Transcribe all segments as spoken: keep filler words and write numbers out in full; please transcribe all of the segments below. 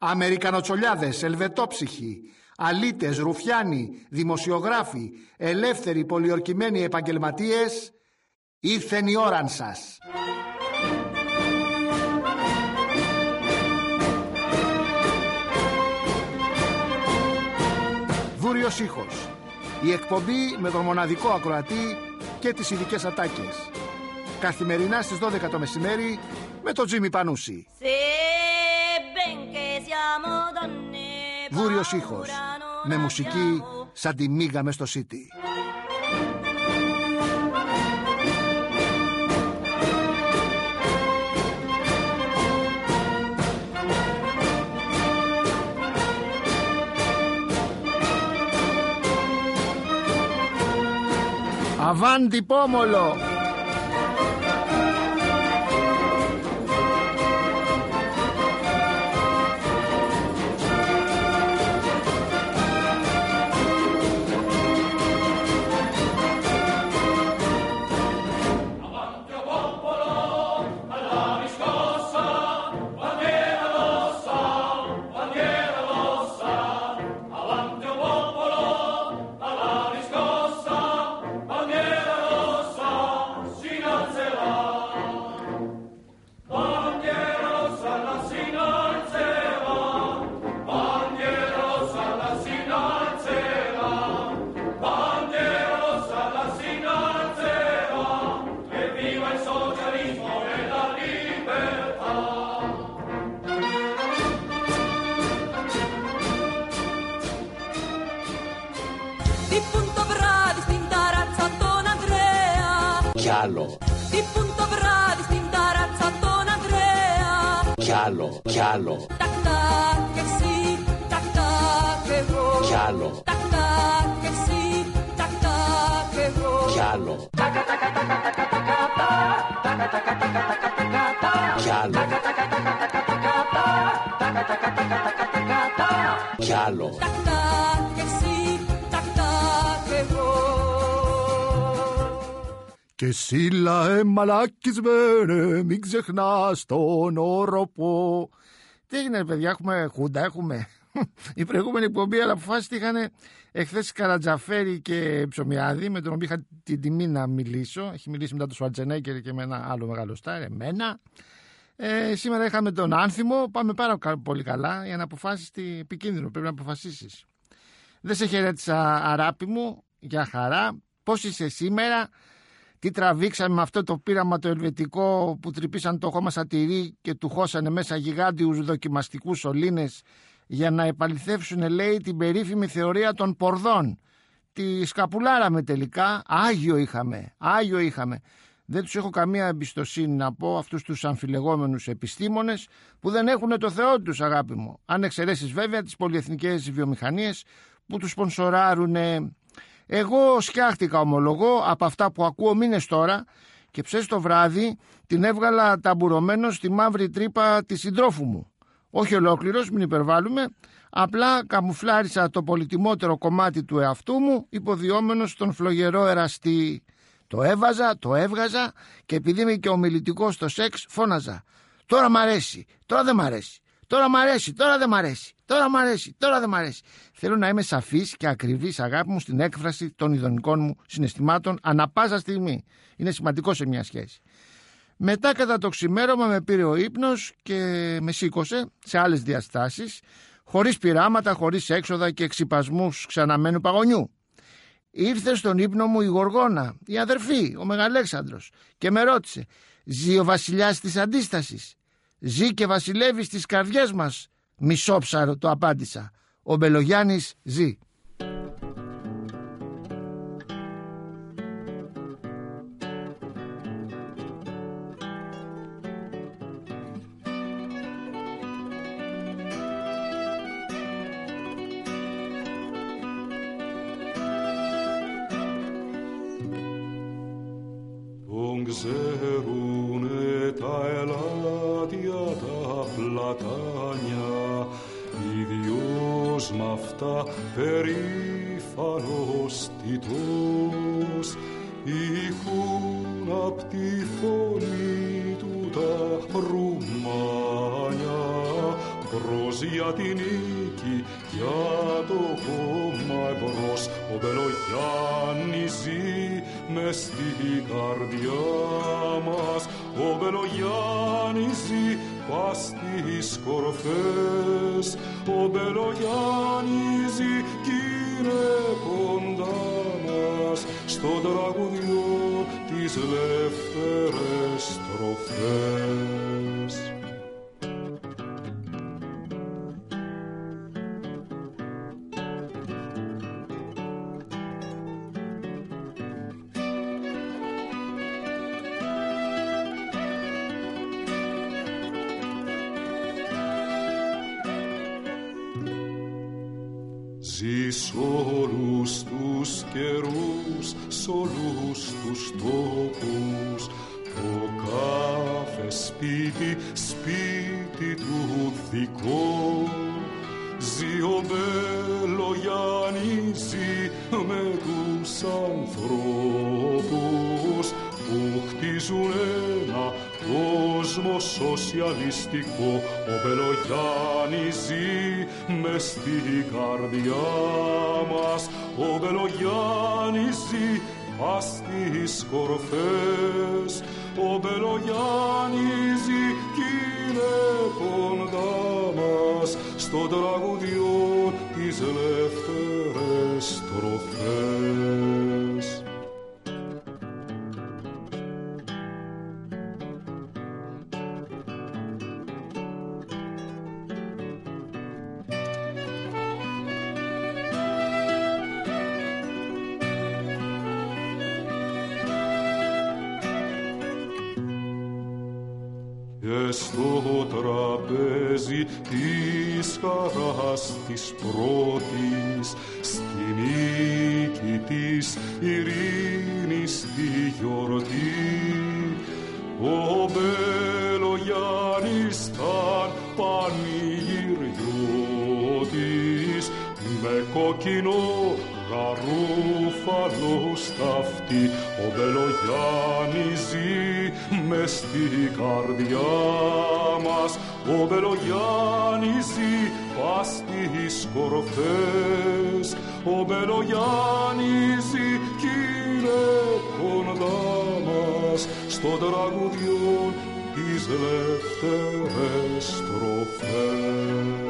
Αμερικανοτσολιάδες, ελβετόψυχοι, αλήτες, ρουφιάνοι, δημοσιογράφοι, ελεύθεροι πολιορκημένοι επαγγελματίες, ήρθεν η ώραν σας. Βούριος ήχος. Η εκπομπή με τον μοναδικό ακροατή και τις ειδικές ατάκες. Καθημερινά στις δώδεκα το μεσημέρι με τον Τζίμι Πανούση. Βούριος ήχος. Με μουσική σαν τη μίγα μες στο Σίτι. Αβάντι πόμολο! Κι άλλο. Τη punto bradi στην ταράτσα τον Ανδρέα. Κι άλλο, κι άλλο. Τακ τακ εσύ, τακ τακ εγώ. Κι άλλο. Τακ τακ εσύ, τακ τακ εγώ. Κι άλλο. Τακα τακα τακα τακα τακα τακα τακα τακα τακα τακα. Κι άλλο. Τακα τακα τακα τακα τακα τακα τακα τακα τακα τακα. Κι άλλο. Τακ τακ εσύ, τακ τακ εγώ. Και σύλλα εμαλακισμένε, μην ξεχνάς τον όροπο. Τι έγινε παιδιά, έχουμε χούντα, έχουμε. Η προηγούμενη εκπομπή, αλλά αποφάσιστη είχαν εχθές Καρατζαφέρη και Ψωμιάδη, με τον οποίο είχα την τιμή να μιλήσω. Έχει μιλήσει μετά τον Σουαρτζενέγκερ και με ένα άλλο μεγάλο στάρ, εμένα. Ε, σήμερα είχαμε τον Άνθιμο, πάμε πάρα πολύ καλά, για να αποφάσεις τι επικίνδυνο, πρέπει να αποφασίσεις. Δεν σε χαιρέτησα αράπη μου, για χαρά. Πώς είσαι σήμερα? Τι τραβήξαμε με αυτό το πείραμα το ελβετικό που τρυπήσαν το χώμα σαν τυρί και του χώσανε μέσα γιγάντιους δοκιμαστικούς σωλήνες για να επαληθεύσουν, λέει, την περίφημη θεωρία των πορδών. Τη σκαπουλάραμε τελικά, Άγιο είχαμε, Άγιο είχαμε. Δεν τους έχω καμία εμπιστοσύνη να πω αυτούς τους αμφιλεγόμενους επιστήμονες που δεν έχουν το Θεό τους, αγάπη μου. Αν εξαιρέσεις βέβαια τις πολυεθνικές βιομηχανίες που τους σπονσοράρουνε. Εγώ σκιάχτηκα, ομολογώ, από αυτά που ακούω μήνες τώρα και ψες το βράδυ την έβγαλα ταμπουρωμένο στη μαύρη τρύπα της συντρόφου μου. Όχι ολόκληρος, μην υπερβάλλουμε, απλά καμουφλάρισα το πολυτιμότερο κομμάτι του εαυτού μου υποδιόμενος στον φλογερό εραστή. Το έβαζα, το έβγαζα και επειδή είμαι και ομιλητικός στο σεξ φώναζα. Τώρα μ' αρέσει, τώρα δεν μ' αρέσει. Τώρα μ' αρέσει, τώρα δεν μ' αρέσει. Τώρα μ' αρέσει, τώρα δεν μ' αρέσει. Θέλω να είμαι σαφής και ακριβής, αγάπη μου, στην έκφραση των ειδονικών μου συναισθημάτων ανά πάσα στιγμή. Είναι σημαντικό σε μια σχέση. Μετά, κατά το ξημέρωμα, με πήρε ο ύπνος και με σήκωσε σε άλλες διαστάσεις, χωρίς πειράματα, χωρίς έξοδα και εξυπασμούς ξαναμένου παγωνιού. Ήρθε στον ύπνο μου η Γοργόνα, η αδερφή, ο Μεγαλέξανδρος, και με ρώτησε: «Ζει ο βασιλιάς της αντίστασης? Ζει και βασιλεύει στις καρδιές μας?» Μισόψαρο το απάντησα. Ο Μπελογιάννης ζει. Τον ξέρουνε τα ελάτια τα πλατάνια, ίδιος μ' αυτά περήφανος τιτός, ήχουν απ' τη φωνή του τα ρουμάνια, εμπρός για την νίκη, για το κόμμα εμπρός. Ο Μπελογιάννης ζει μες στην καρδιά μας, ο Μπελογιάννης ζει πας στις κορφές, ο Μπελογιάννης ζει κι είναι κοντά μας, στο τραγουδιό τις ελεύθερες στροφές. Ζει σ' όλους τους καιρούς, σ' όλους τους τόπους, το κάθε σπίτι, σπίτι του δικό. Ζει ο Μπελογιάννης, ζει με τους ανθρώπους που χτίζουν ένα κόσμο σοσιαλιστικό. Ο Μπελογιάννης ζει μες στην καρδιά μας, ο Μπελογιάννης ζει πας στις κορφές, ο Μπελογιάννης ζει κι είναι κοντά μας, στο τραγουδιό τις ελεύθερες στροφές. Και στο τραπέζι της χαράς της πρώτης, στη νίκη της ειρήνης στη γιορτή, ο Μπελογιάννης ήταν πανηγυριώτης, με κόκκινο γαρούφαλο σταυτί. Ο Μπελογιάννης ζει μες στην καρδιά μας, ο Μπελογιάννης ζει πας στις κορφές, ο Μπελογιάννης ζει κι είναι κοντά μας, στο τραγουδιό τις ελεύθερες στροφές.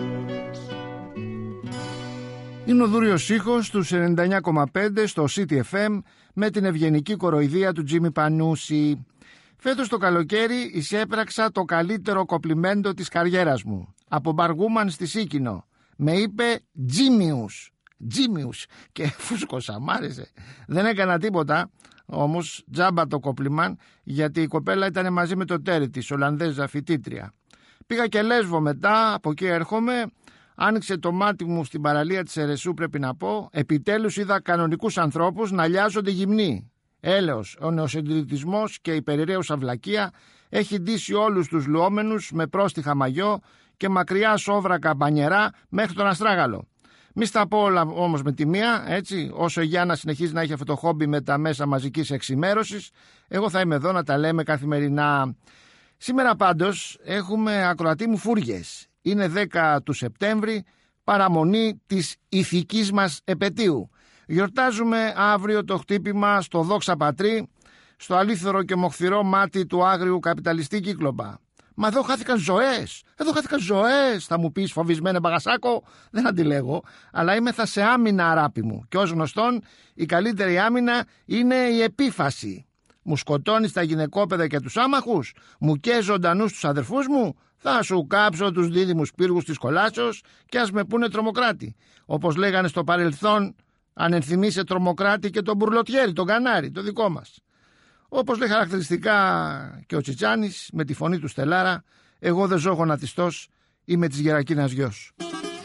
Είναι ο Δούριος Ήχος του ενενήντα εννιά κόμμα πέντε στο City εφ εμ με την ευγενική κοροϊδία του Τζίμι Πανούση. Φέτος το καλοκαίρι εισέπραξα το καλύτερο κοπλιμέντο της καριέρας μου. Από μπαργούμαν στη Σίκινο. Με είπε Τζίμιους. Τζίμιους. Και φούσκωσα, μ' άρεσε. Δεν έκανα τίποτα, όμως τζάμπα το κοπλιμάν, γιατί η κοπέλα ήταν μαζί με το τέρι της, Ολλανδέζα φοιτήτρια. Πήγα και Λέσβο μετά, από εκεί έρχομαι. Άνοιξε το μάτι μου στην παραλία της Ερεσού, πρέπει να πω. Επιτέλους είδα κανονικούς ανθρώπους να λιάζονται γυμνοί. Έλεος, ο νεοσυντηρητισμός και η περιραίουσα αυλακία έχει ντύσει όλους τους λουόμενους με πρόστιχα μαγιό και μακριά σόβρακα μπανιερά μέχρι τον αστράγαλο. Μη στα πω όλα όμως με τη μία, έτσι, όσο η Γιάννα συνεχίζει να έχει αυτό το χόμπι με τα μέσα μαζικής εξημέρωσης, εγώ θα είμαι εδώ να τα λέμε καθημερινά. Σήμερα πάντως έχουμε ακροατή μου φούργες. Είναι δέκα του Σεπτέμβρη, παραμονή της ηθικής μας επετείου. Γιορτάζουμε αύριο το χτύπημα στο Δόξα Πατρί, στο αλήθωρο και μοχθηρό μάτι του άγριου καπιταλιστή Κύκλοπα. Μα εδώ χάθηκαν ζωές, εδώ χάθηκαν ζωές, θα μου πεις φοβισμένε μπαγασάκο, δεν αντιλέγω, αλλά είμαι θα σε άμυνα αράπη μου. Και ως γνωστόν η καλύτερη άμυνα είναι η επίφαση. Μου σκοτώνεις τα γυναικόπαιδα και τους άμαχους, μου καίς ζωντανούς τους αδερφούς μου, θα σου κάψω τους δίδυμους πύργους της κολάσεως και ας με πούνε τρομοκράτη. Όπως λέγανε στο παρελθόν, αν ενθυμίσαι τρομοκράτη και τον Μπουρλοτιέρη, τον Κανάρι, το δικό μας. Όπως λέει χαρακτηριστικά και ο Τσιτσάνης με τη φωνή του Στελάρα, εγώ δεν ζω γονατιστός, είμαι της Γερακίνας γιος.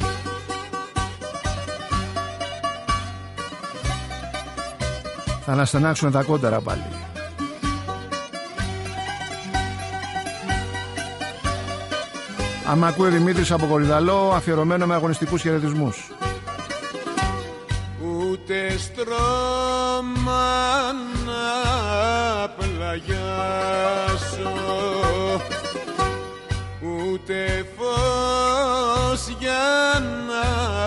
Θα αναστενάξουν τα κόντερα πάλι. Άμα ακούει Δημήτρης από Κορυδαλό, αφιερωμένο με αγωνιστικούς χαιρετισμούς. Ούτε στρώμα να πλαγιάσω, ούτε ούτε φως για να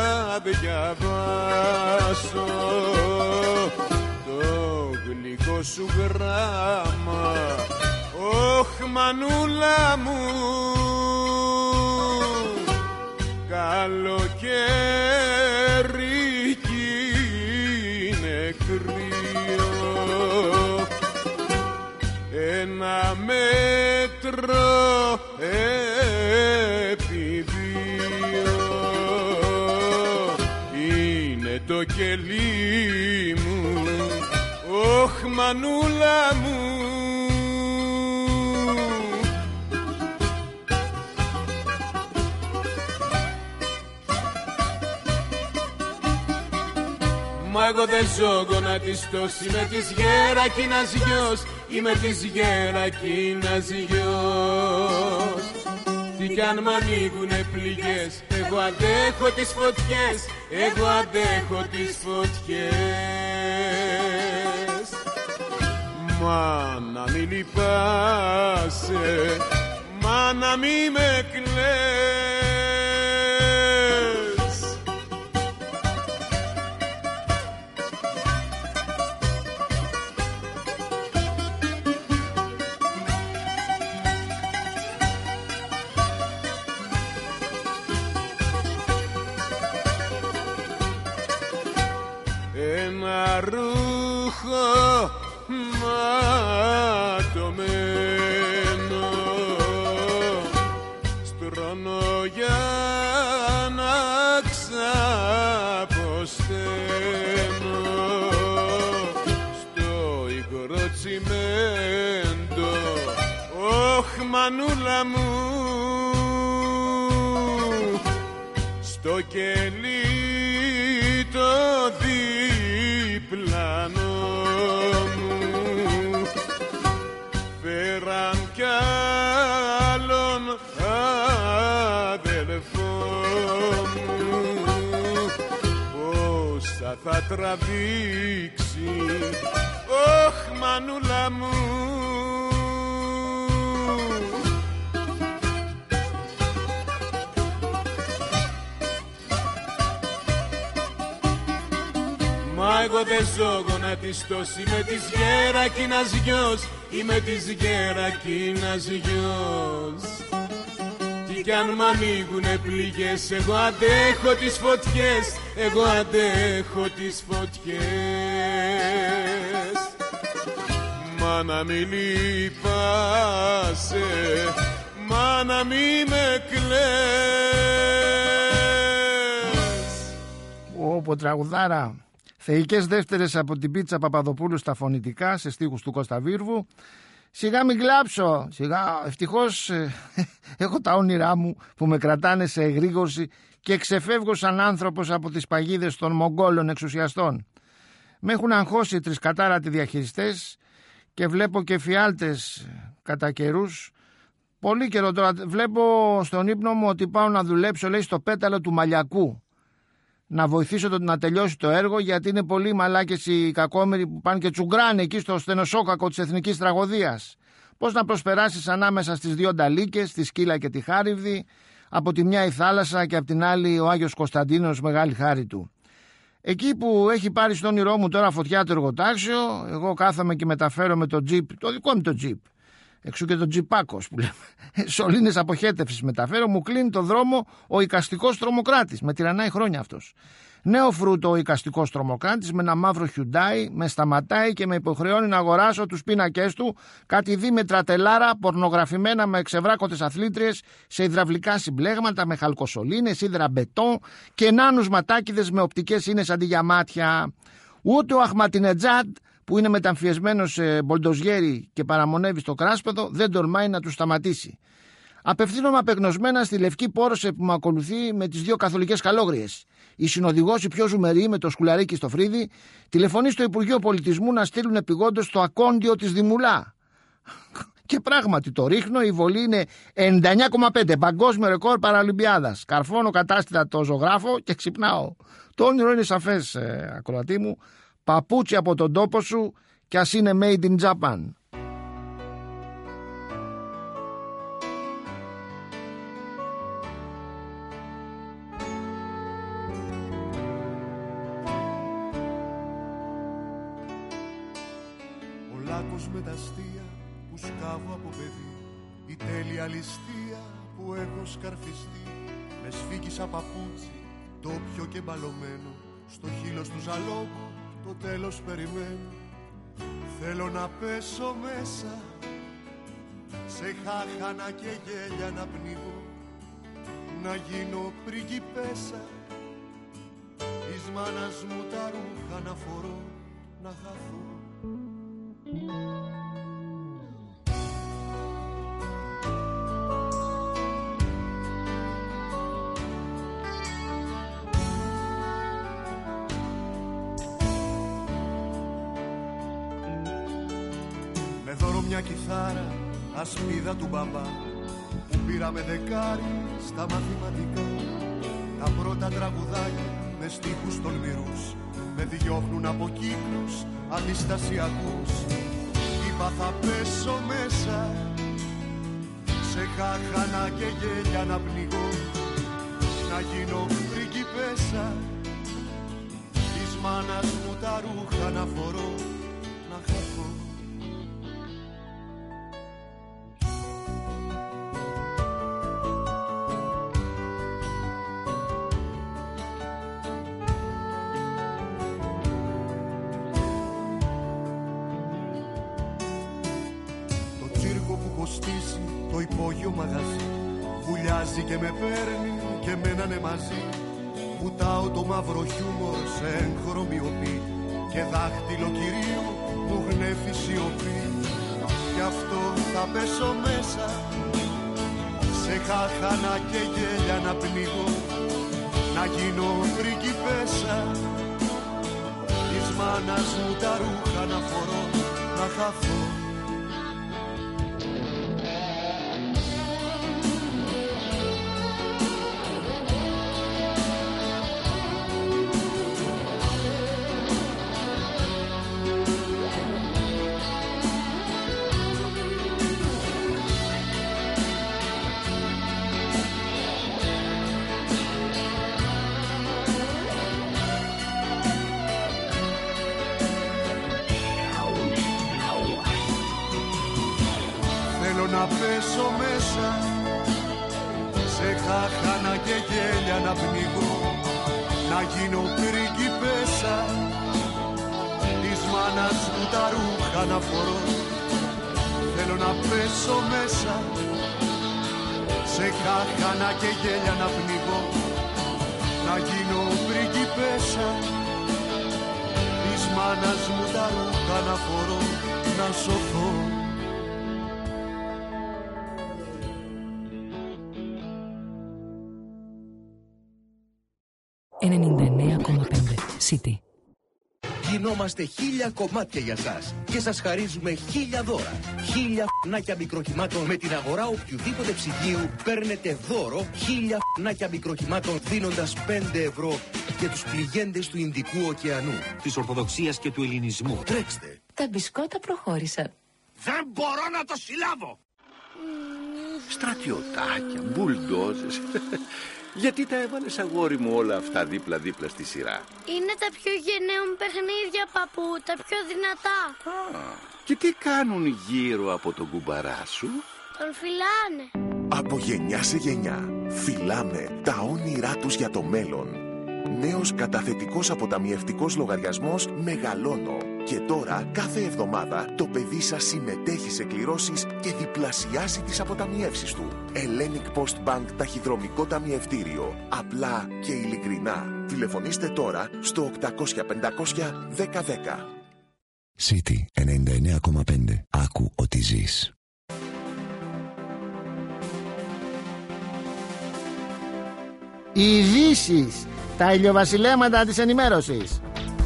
διαβάσω το γλυκό σου γράμμα. Ωχ, μανούλα μου, καλοκαίρι κι είναι κρύο, ένα μέτρο επί δύο είναι το κελί μου. Ωχ, μανούλα μου, μα εγώ δεν ζω γονατιστός, είμαι της Γερακίνας γιος, είμαι της Γερακίνας γιος. Τι κι αν μ' ανοίγουνε πληγές, εγώ αντέχω τις φωτιές, εγώ αντέχω τις φωτιές. Μα να μη λυπάσαι, μα να μη με κλαις. Ένα ρούχο ματωμένο στρώνω για να ξαποσταίνω στο υγρό τσιμέντο. Ωχ, μανούλα μου, στο κελί το διπλανό μου φέραν κι άλλον αδελφό μου. Πόσα θα τραβήξει, ωχ, μανούλα μου. Μα εγώ δεν ζω γονατιστός, είμαι της Γερακίνας γιος, είμαι της Γερακίνας γιος. Τι κι αν μ' ανοίγουνε πληγές, εγώ αντέχω τις φωτιές, εγώ αντέχω τις φωτιές. Μα να μη λυπάσαι, μα να μη με κλαις. Όπο τραγουδάρα. Θεϊκές δεύτερες από την Πίτσα Παπαδοπούλου στα φωνητικά, σε στίχους του Κώστα Βίρβου. Σιγά μην κλάψω, σιγά, ευτυχώς ε, έχω τα όνειρά μου που με κρατάνε σε εγρήγορση και ξεφεύγω σαν άνθρωπος από τις παγίδες των Μογγόλων εξουσιαστών. Με έχουν αγχώσει τρισκατάρατοι διαχειριστές και βλέπω και φιάλτες κατά καιρούς. Πολύ καιρό τώρα βλέπω στον ύπνο μου ότι πάω να δουλέψω, λέει, στο πέταλο του Μαλιακού. Να βοηθήσω τον να τελειώσει το έργο, γιατί είναι πολλοί μαλάκες οι κακόμεροι που πάνε και τσουγκράνε εκεί στο στενοσόκακο της εθνικής τραγωδίας. Πώς να προσπεράσεις ανάμεσα στις δύο νταλίκες, τη Σκύλα και τη Χάριβδη, από τη μια η θάλασσα και από την άλλη ο Άγιος Κωνσταντίνος, μεγάλη χάρη του. Εκεί που έχει πάρει στον όνειρό μου τώρα φωτιά το εργοτάξιο, εγώ κάθομαι και μεταφέρω με το τζιπ, το δικό μου το τζιπ. Εξού και το τζιπάκος που λέμε. Σωλήνες αποχέτευσης μεταφέρω, μου κλείνει το δρόμο ο εικαστικός τρομοκράτης. Με τυραννάει χρόνια αυτός. Νέο φρούτο ο εικαστικός τρομοκράτης με ένα μαύρο Hyundai, με σταματάει και με υποχρεώνει να αγοράσω τους πίνακές του, κάτι δίμετρα τελάρα πορνογραφημένα με εξευράκωτες αθλήτριες σε υδραυλικά συμπλέγματα, με χαλκοσωλήνες, ύδρα μπετόν και νάνους ματάκιδες με οπτικές ίνες αντί για μάτια. Ούτε ο Αχματινετζάντ, που είναι μεταμφιεσμένος σε μπολντοζιέρι και παραμονεύει στο κράσπεδο, δεν τολμάει να του σταματήσει. Απευθύνομαι απεγνωσμένα στη λευκή πόρωσε που με ακολουθεί με τις δύο καθολικές καλόγριες. Η συνοδηγός, η πιο ζουμερή, με το σκουλαρίκι στο φρύδι, τηλεφωνεί στο Υπουργείο Πολιτισμού να στείλουν επειγόντως το ακόντιο της Δημουλά. Και πράγματι το ρίχνω, η βολή είναι ενενήντα εννιά κόμμα πέντε, παγκόσμιο ρεκόρ Παραλυμπιάδας. Καρφώνω κατάστητα το ζωγράφο και ξυπνάω. Το όνειρο είναι σαφές, ε, ακροατή μου. Παπούτσι από τον τόπο σου κι ας είναι made in Japan. Κυριάκος με τα αστεία που σκάβω από παιδί, η τέλεια ληστεία που έχω σκαρφιστεί. Με σφίγγισα παπούτσι, ντόπιο και μπαλωμένο, στο χείλος του ζαλόγου το τέλος περιμένω. Θέλω να πέσω μέσα, σε χάχανα και γέλια να πνίγω, να γίνω πριγκιπέσα, της μάνας μου τα ρούχα να φορώ, να χαθώ. Με δώρο μια κιθάρα, ασπίδα του μπαμπά, που πήραμε δεκάρι στα μαθηματικά. Τα πρώτα τραγουδάκια με στίχους τολμηρούς με διώχνουν από κύκλους αντιστασιακούς. Είπα θα πέσω μέσα, σε χάχανα και γέλια να πνιγώ, να γίνω πριγκιπέσα, της μάνας μου τα ρούχα να φορώ, να χαθώ. Το υπόγειο μαγαζί βουλιάζει και με παίρνει και μένανε μαζί. Βουτάω το μαύρο χιούμορ σε έγχρωμη οπή και δάχτυλο κυρίου μου γνέφει σιωπή. Γι' αυτό θα πέσω μέσα, σε χάχανα και γέλια να πνίγω, να γίνω πριγκιπέσα, της μάνας μου τα ρούχα να φορώ, να χαθώ. Να πέσω μέσα, σε χάχανα και γέλια να πνιγώ, να γίνω πριγκιπέσα, της μάνας μου τα ρούχα να φορώ. Θέλω να πέσω μέσα, σε χάχανα και γέλια να πνιγώ, να γίνω πριγκιπέσα, της μάνας μου τα ρούχα να φορώ, να σωθώ. ενενήντα εννέα κόμμα πέντε City. Γινόμαστε χίλια κομμάτια για σας και σας χαρίζουμε χίλια δώρα. Χίλια φνάκια μικροχυμάτων με την αγορά οποιοδήποτε ψυγείου παίρνετε δώρο χίλια φνάκια μικροχυμάτων δίνοντας πέντε ευρώ για τους πληγέντες του Ινδικού ωκεανού, της Ορθοδοξίας και του Ελληνισμού. Τρέξτε. Τα μπισκότα προχώρησαν. Δεν μπορώ να το συλλάβω. Στρατιωτάκια, μπουλντόζες. Γιατί τα έβαλες, αγόρι μου, όλα αυτά δίπλα-δίπλα στη σειρά? Είναι τα πιο γενναία μου παιχνίδια, παππού, τα πιο δυνατά. Α, και τι κάνουν γύρω από τον κουμπαρά σου? Τον φυλάνε. Από γενιά σε γενιά φυλάμε τα όνειρά τους για το μέλλον. Νέος καταθετικός αποταμιευτικός λογαριασμός Μεγαλώνω. Και τώρα κάθε εβδομάδα το παιδί σας συμμετέχει σε κληρώσεις και διπλασιάζει τις αποταμιεύσεις του. Hellenic Post Bank ταχυδρομικό ταμιευτήριο. Απλά και ειλικρινά. Τηλεφωνήστε τώρα στο οκτακόσια πεντακόσια δέκα δέκα. City ενενήντα εννέα κόμμα πέντε. Άκου ότι ζεις. Οι ειδήσεις, τα ηλιοβασιλέματα της ενημέρωσης.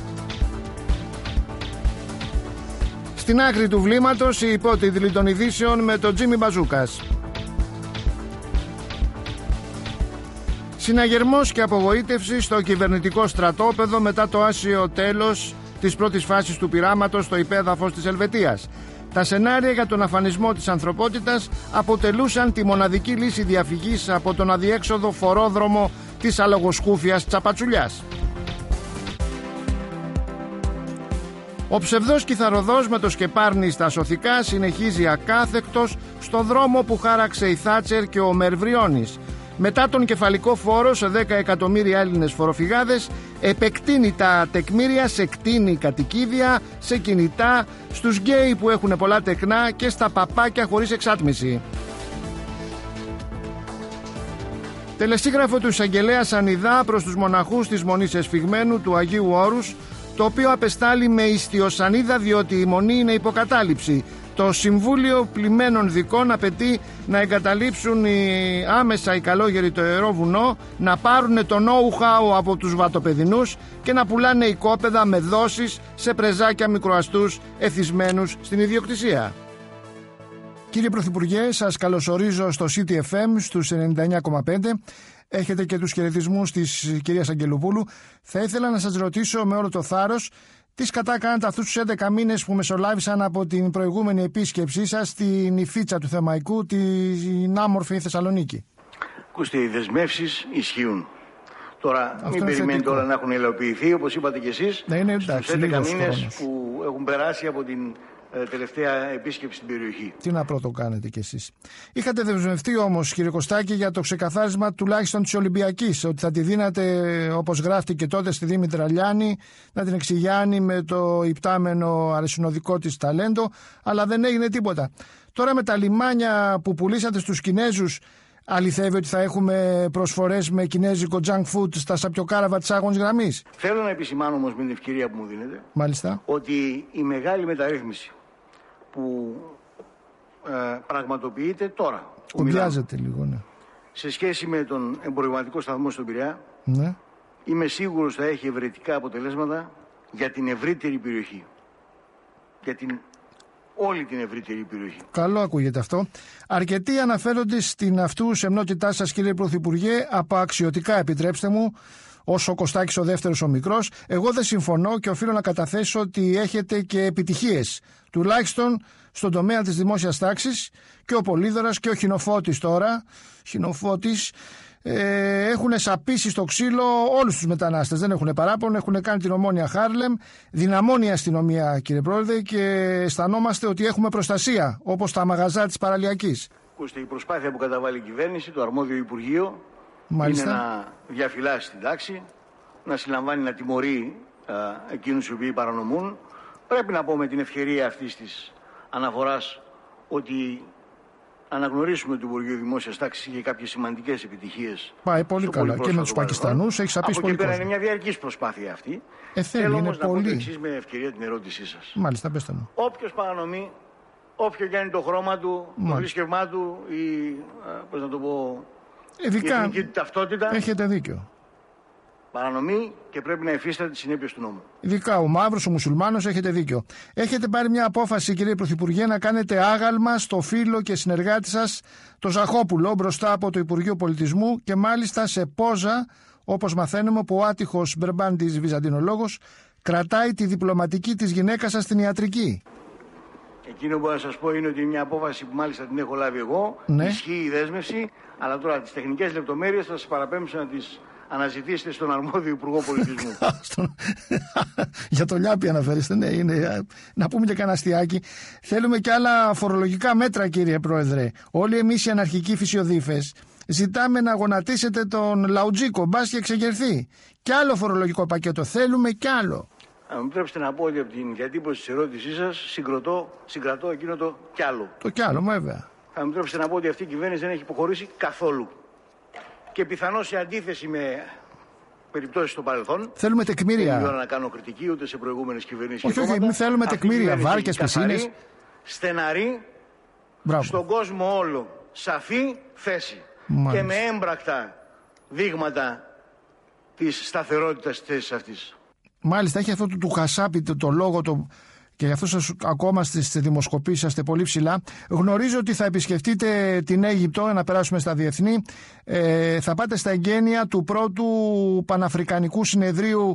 Στην άκρη του βλήματος οι υπότιτλοι των ειδήσεων με τον Τζίμι Μπαζούκας. Συναγερμός και απογοήτευση στο κυβερνητικό στρατόπεδο μετά το άσιο τέλος της πρώτης φάσης του πειράματος στο υπέδαφος της Ελβετίας. Τα σενάρια για τον αφανισμό της ανθρωπότητας αποτελούσαν τη μοναδική λύση διαφυγής από τον αδιέξοδο φορόδρομο της αλογοσκούφιας τσαπατσουλιάς. Ο ψευδός κιθαροδός με το σκεπάρνι στα σωθικά συνεχίζει ακάθεκτος στο δρόμο που χάραξε η Θάτσερ και ο Μερβριώνης. Μετά τον κεφαλικό φόρο σε δέκα εκατομμύρια Έλληνες φοροφυγάδες, επεκτείνει τα τεκμήρια σε κτίνη κατοικίδια, σε κινητά, στους γκέι που έχουν πολλά τεκνά και στα παπάκια χωρίς εξάτμιση. Τελεσίγραφο του εισαγγελέα Σανιδά προς τους μοναχούς της Μονής Εσφυγμένου του Αγίου Όρους, το οποίο απεστάλλει με ιστιοσανίδα διότι η Μονή είναι υποκατάληψη. Το Συμβούλιο Πλημμένων Δικών απαιτεί να εγκαταλείψουν οι, άμεσα οι καλόγεροι το Ιερό Βουνό, να πάρουν το know-how από τους βατοπεδινούς και να πουλάνε οικόπεδα με δόσεις σε πρεζάκια μικροαστούς εθισμένους στην ιδιοκτησία. Κύριε Πρωθυπουργέ, σας καλωσορίζω στο City εφ εμ στους ενενήντα εννιά κόμμα πέντε. Έχετε και τους χαιρετισμούς της κυρίας Αγγελοπούλου. Θα ήθελα να σας ρωτήσω με όλο το θάρρος τι σκατά κάνετε αυτούς τους έντεκα μήνες που μεσολάβησαν από την προηγούμενη επίσκεψή σας στην Ιφίτσα του Θεμαϊκού, την άμορφη Θεσσαλονίκη. Ακούστε, οι δεσμεύσεις ισχύουν. Τώρα, αυτό μην περιμένετε όλα να έχουν υλοποιηθεί, όπως είπατε κι εσείς, ναι, είναι εντάξει, στους έντεκα μήνες που έχουν περάσει από την τελευταία επίσκεψη στην περιοχή. Τι να πρώτο κάνετε κι εσείς. Είχατε δεσμευτεί όμως, κύριε Κωστάκη, για το ξεκαθάρισμα τουλάχιστον της Ολυμπιακής, ότι θα τη δίνατε, όπως γράφτηκε τότε στη Δήμητρα Λιάννη, να την εξηγιάνει με το υπτάμενο αρεσινοδικό της ταλέντο, αλλά δεν έγινε τίποτα. Τώρα με τα λιμάνια που πουλήσατε στους Κινέζους, αληθεύει ότι θα έχουμε προσφορές με κινέζικο junk food στα σαπιοκάραβα της άγωνης γραμμής? Θέλω να επισημάνω όμως με την ευκαιρία που μου δίνετε, μάλιστα, ότι η μεγάλη μεταρρύθμιση που ε, πραγματοποιείται τώρα, κουμπιάζεται λίγο, ναι, σε σχέση με τον εμπορευματικό σταθμό στον Πειραιά, ναι, είμαι σίγουρος θα έχει ευρετικά αποτελέσματα για την ευρύτερη περιοχή, για την όλη την ευρύτερη περιοχή. Καλό ακούγεται αυτό. Αρκετοί αναφέρονται στην αυτού σεμνότητά σας, κύριε Πρωθυπουργέ, από αξιωτικά, επιτρέψτε μου, όσο ο Κωστάκης ο δεύτερος ο μικρός. Εγώ δεν συμφωνώ και οφείλω να καταθέσω ότι έχετε και επιτυχίες, τουλάχιστον στον τομέα της δημόσιας τάξης, και ο Πολύδωρας και ο Χινοφώτης τώρα, Χινοφώτης, ε, έχουν σαπίσει στο ξύλο όλους τους μετανάστες, δεν έχουν παράπονο, έχουν κάνει την Ομόνια Χάρλεμ, δυναμώνει η αστυνομία, κύριε Πρόεδρε, και αισθανόμαστε ότι έχουμε προστασία, όπως τα μαγαζά της παραλιακής. Ακούστε, η προσπάθεια που καταβάλει η κυβέρνηση, το αρμόδιο Υπουργείο, μάλιστα, είναι να διαφυλάσει την τάξη, να συλλαμβάνει, να τιμωρεί α, εκείνους οι οποίοι παρανομούν. Πρέπει να πω με την ευκαιρία αυτής της αναφοράς ότι αναγνωρίσουμε το Υπουργείο Δημόσιας Τάξης για κάποιες σημαντικές επιτυχίες. Πάει πολύ καλά και με τους Πακιστανούς έχει σαπίσει πολύ κόσμο. Από εκεί πέρα είναι μια διαρκής προσπάθεια αυτή. Ε, θέλει, Θέλω όμως να πολύ. πω το εξής με ευκαιρία την ερώτησή σας. Μάλιστα, πέστε μου. Όποιος παρανομεί, όποιο κάνει το χρώμα του, Μάλιστα. το θρησκευμά του, η, πώς να το πω, Ειδικά, η εθνική του ταυτότητα, έχετε δίκιο, παρανομεί και πρέπει να υφίσταται τις συνέπειες του νόμου. Ειδικά ο μαύρος, ο μουσουλμάνος, έχετε δίκιο. Έχετε πάρει μια απόφαση, κύριε Πρωθυπουργέ, να κάνετε άγαλμα στο φίλο και συνεργάτη σας, το Ζαχόπουλο, μπροστά από το Υπουργείο Πολιτισμού, και μάλιστα σε πόζα, όπως μαθαίνουμε, που ο άτυχος Μπερμπάντης Βυζαντινολόγος κρατάει τη διπλωματική της γυναίκας σας στην ιατρική. Εκείνο που μπορώ να σας πω είναι ότι είναι μια απόφαση που μάλιστα την έχω λάβει εγώ, ναι, ισχύει η δέσμευση, αλλά τώρα τις τεχνικές λεπτομέρειες θα σας παραπέμψω να τις αναζητήσετε στον αρμόδιο Υπουργό Πολιτισμού. Για το Λιάπη αναφέρεστε, ναι, είναι. Να πούμε και κανένα αστιάκι. Θέλουμε και άλλα φορολογικά μέτρα, κύριε Πρόεδρε. Όλοι εμείς οι αναρχικοί φυσιοδίφες ζητάμε να γονατίσετε τον Λαουτζίκο, μπας και εξεγερθεί. Κι άλλο φορολογικό πακέτο. Θέλουμε κι άλλο. Αν μου επιτρέψετε να πω ότι από την διατύπωση της ερώτησής σας συγκροτώ, συγκρατώ εκείνο το κι άλλο. Το κι άλλο, βέβαια. Αν μου επιτρέψετε να πω ότι αυτή η κυβέρνηση δεν έχει υποχωρήσει καθόλου. Και πιθανώς σε αντίθεση με περιπτώσεις στο παρελθόν. Θέλουμε τεκμήρια. Δεν θέλω να κάνω κριτική ούτε σε προηγούμενες κυβερνήσεις. Όχι, όχι, μην θέλουμε τεκμήρια. Βάρκες, πισίνες. Στεναρή, Μπράβο. στον κόσμο όλο σαφή θέση. Μάλιστα. Και με έμπρακτα δείγματα της σταθερότητας της θέσης αυτής. Μάλιστα, έχει αυτό το του Χασάπη το, το λόγο το, και γι' αυτό σας ακόμα στις δημοσκοπήσεις είστε πολύ ψηλά. Γνωρίζω ότι θα επισκεφτείτε την Αίγυπτο, να περάσουμε στα διεθνή. Ε, θα πάτε στα εγγένεια του πρώτου Παναφρικανικού Συνεδρίου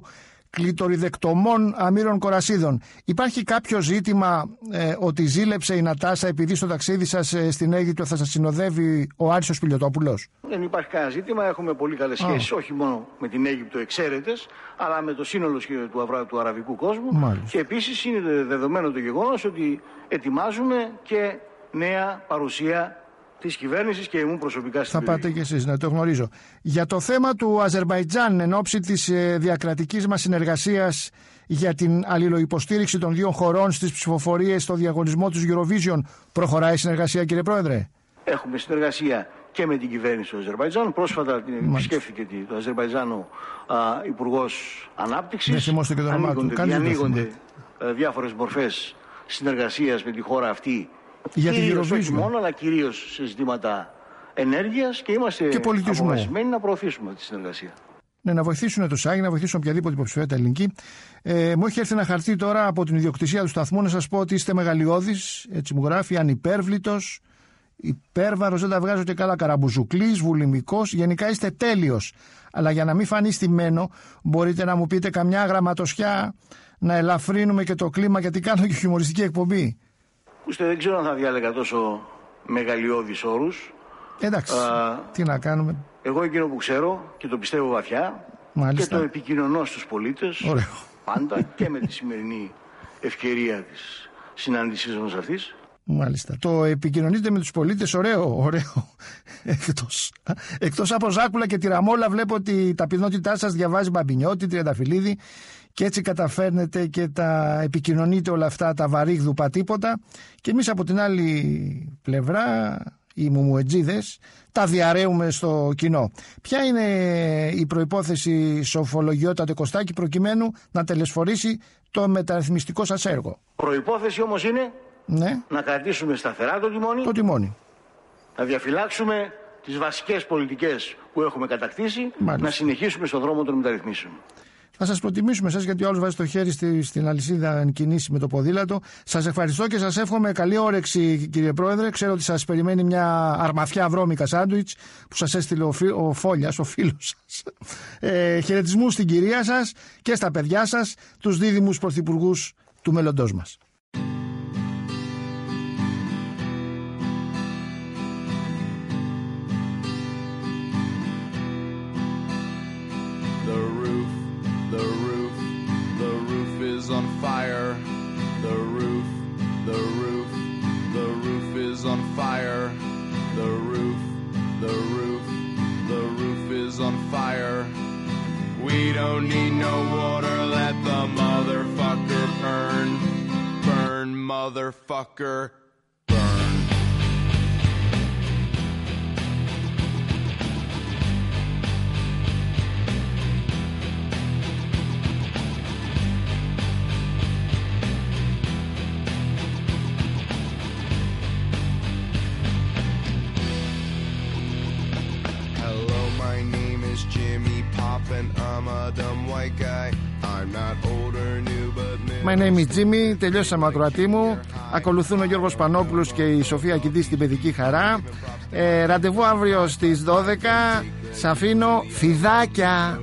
κλειτοριδεκτομών αμύρων κορασίδων. Υπάρχει κάποιο ζήτημα ε, ότι ζήλεψε η Νατάσα επειδή στο ταξίδι σας ε, στην Αίγυπτο θα σας συνοδεύει ο Άρης ο Σπηλιοτόπουλος? Δεν υπάρχει κανένα ζήτημα. Έχουμε πολύ καλές σχέσεις, όχι μόνο με την Αίγυπτο εξαίρετες, αλλά με το σύνολο του, αυρα, του αραβικού κόσμου. Μάλιστα. Και επίσης είναι δεδομένο το γεγονός ότι ετοιμάζουμε και νέα παρουσία της κυβέρνησης και ήμουν προσωπικά στην Θα περιοχή. Πάτε κι εσείς, να το γνωρίζω. Για το θέμα του Αζερμπαϊτζάν εν ώψη της ε, διακρατικής μας συνεργασίας για την αλληλοϊποστήριξη των δύο χωρών στις ψηφοφορίες στο διαγωνισμό του Eurovision, προχωράει η συνεργασία, κύριε Πρόεδρε? Έχουμε συνεργασία και με την κυβέρνηση του Αζερμπαϊτζάν. Πρόσφατα την επισκέφθηκε το Αζερμπαϊτζάνο Υπουργός Ανάπτυξης. Δεν θυμόστε και το όνομά του. Διανοίγονται διάφορες μορφές συνεργασίας με τη χώρα αυτή. Για την Eurovision. Όχι μόνο, αλλά κυρίως σε ζητήματα ενέργειας και είμαστε αποφασισμένοι να προωθήσουμε τη συνεργασία. Ναι, να βοηθήσουν το ΣΑΙ, να βοηθήσουν οποιαδήποτε υποψηφιότητα ελληνική. Ε, μου έχει έρθει ένα χαρτί τώρα από την ιδιοκτησία του σταθμού να σας πω ότι είστε μεγαλειώδης, έτσι μου γράφει, ανυπέρβλητος, υπέρβαρος, δεν τα βγάζω και καλά, καραμπουζουκλής, βουλημικός, γενικά είστε τέλειος. Αλλά για να μην φανεί στημένο, μπορείτε να μου πείτε καμιά γραμματοσιά να ελαφρύνουμε και το κλίμα, γιατί κάνω και χιουμοριστική εκπομπή. Ούστε, δεν ξέρω αν θα διάλεγα τόσο μεγαλειώδεις όρους. Εντάξει, Α, τι να κάνουμε. Εγώ εκείνο που ξέρω και το πιστεύω βαθιά. Μάλιστα. Και το επικοινωνώ στους πολίτες. Ωραίο. Πάντα και με τη σημερινή ευκαιρία της συνάντησής μας αυτής. Μάλιστα. Το επικοινωνείτε με τους πολίτες, ωραίο, ωραίο. Εκτός, εκτός από Ζάκουλα και Τυραμόλα, βλέπω ότι η ταπεινότητά σας διαβάζει Μπαμπινιώτη, Τριανταφυλλίδη και έτσι καταφέρνετε και τα επικοινωνείτε όλα αυτά τα βαρύγδουπα τίποτα. Και εμείς από την άλλη πλευρά, οι μουμουετζίδες, τα διαρρέουμε στο κοινό. Ποια είναι η προϋπόθεση, Σοφολογιώτατε Κωστάκη, προκειμένου να τελεσφορήσει το μεταρρυθμιστικό σας έργο? Προϋπόθεση όμως είναι ναι. να κρατήσουμε σταθερά το τιμόνι, το τιμόνι, να διαφυλάξουμε τις βασικές πολιτικές που έχουμε κατακτήσει, μάλιστα, να συνεχίσουμε στον δρόμο των μεταρρυθμίσεων. Θα σας προτιμήσουμε εσάς, γιατί ο άλλος βάζει το χέρι στη, στην αλυσίδα εν κινήσει με το ποδήλατο. Σας ευχαριστώ και σας εύχομαι καλή όρεξη, κύριε Πρόεδρε. Ξέρω ότι σας περιμένει μια αρμαθιά βρώμικα σάντουιτς που σας έστειλε ο, φι, ο Φόλιας, ο φίλος σας. Ε, χαιρετισμούς στην κυρία σας και στα παιδιά σας, τους δίδυμους πρωθυπουργούς του μέλλοντός μας. On fire, the roof, the roof, the roof is on fire, the roof, the roof, the roof is on fire. We don't need no water, let the motherfucker burn, burn, motherfucker. My name is Jimmy. Τελειώσαμε ακροατή μου. Ακολουθούν ο Γιώργος Πανόπουλος και η Σοφία Κιντή στην Παιδική Χαρά. ε, Ραντεβού αύριο στις δώδεκα. Σ' αφήνω, φιδάκια.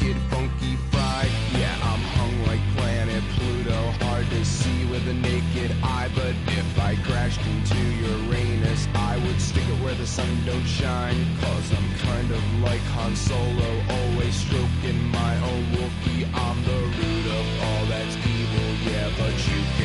But if I crashed into Uranus, I would stick it where the sun don't shine. Cause I'm kind of like Han Solo, always stroking my own Wookiee. I'm the root of all that's evil, yeah, but you